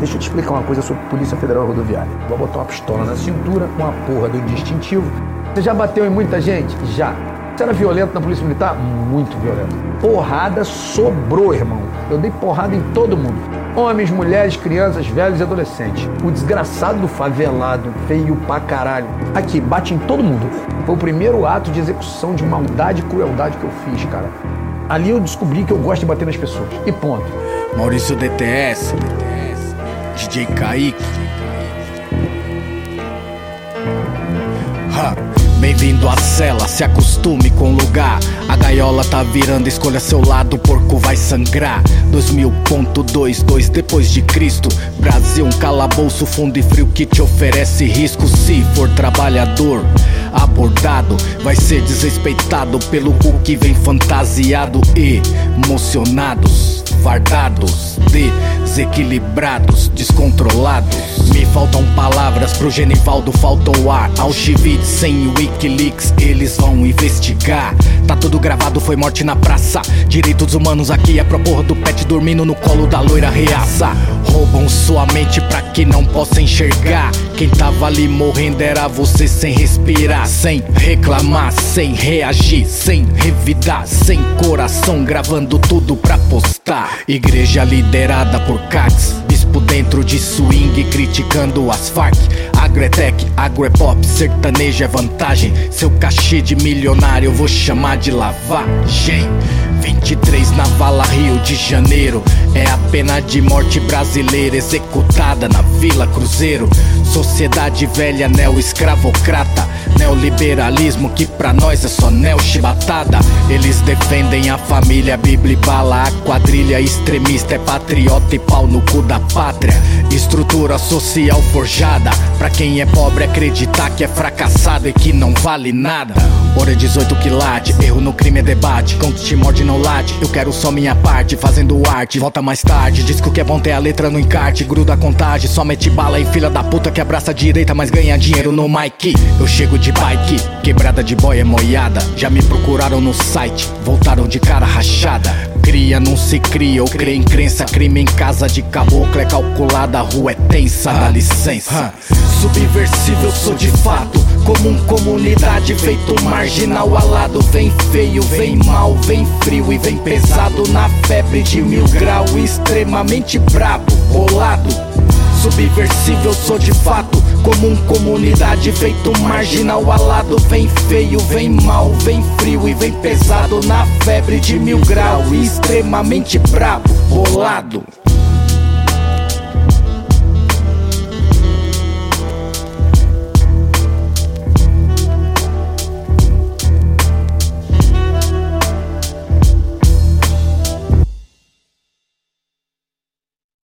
Deixa eu te explicar uma coisa sobre Polícia Federal Rodoviária. Vou botar uma pistola na cintura com a porra do distintivo. Você já bateu em muita gente? Já. Você era violento na Polícia Militar? Muito violento. Porrada sobrou, irmão. Eu dei porrada em todo mundo. Homens, mulheres, crianças, velhos e adolescentes. O desgraçado do favelado, feio pra caralho. Aqui, bate em todo mundo. Foi o primeiro ato de execução de maldade e crueldade que eu fiz, cara. Ali eu descobri que eu gosto de bater nas pessoas. E ponto. Maurício DTS, DJ Kaique. Bem-vindo à cela, se acostume com o lugar. A gaiola tá virando, escolha seu lado, o porco vai sangrar. 2000.22 depois de Cristo. Brasil, um calabouço fundo e frio que te oferece risco. Se for trabalhador, abordado, vai ser desrespeitado pelo cu que vem fantasiado. Emocionados, fardados, desequilibrados, descontrolados. Me faltam palavras pro Genivaldo, falta o ar. Auschwitz sem Wikileaks, eles vão investigar. Tá tudo gravado, foi morte na praça. Direitos humanos aqui é pra porra do pet dormindo no colo da loira reaça. Roubam sua mente pra que não possa enxergar. Quem tava ali morrendo era você sem respirar, sem reclamar, sem reagir, sem revidar, sem coração, gravando tudo pra postar. Igreja liderada por Cax, bispo dentro de swing, criticando as Farc. Agretec, agrepop, sertanejo é vantagem. Seu cachê de milionário eu vou chamar de lavagem. 23 na Vala, Rio de Janeiro. É a pena de morte brasileira executada na Vila Cruzeiro. Sociedade velha, neo-escravocrata. Neoliberalismo que pra nós é só neo-chibatada. Eles defendem a família, Bíblia e bala. A quadrilha extremista é patriota e pau no cu da pátria. Estrutura social forjada pra quem é pobre acreditar que é fracassado e que não vale nada. Hora 18 quilate, erro no crime é debate. Cão que te morde não late, eu quero só minha parte. Fazendo arte, volta mais tarde. Diz que o que é bom ter a letra no encarte. Gruda a contagem, só mete bala em filha da puta que abraça a direita, mas ganha dinheiro no Mike. Eu chego de bike, quebrada de boia moiada. Já me procuraram no site, voltaram de cara rachada. Cria, não se cria, ou crê em crença. Crime em casa de caboclo é calculada. A rua é tensa, dá licença. Subversível eu sou de fato, comum comunidade feito marginal alado. Vem feio, vem mal, vem frio e vem pesado. Na febre de 1000 graus, extremamente brabo, bolado. Subversível eu sou de fato, comum comunidade feito marginal alado. Vem feio, vem mal, vem frio e vem pesado. Na febre de 1000 graus, extremamente brabo, bolado.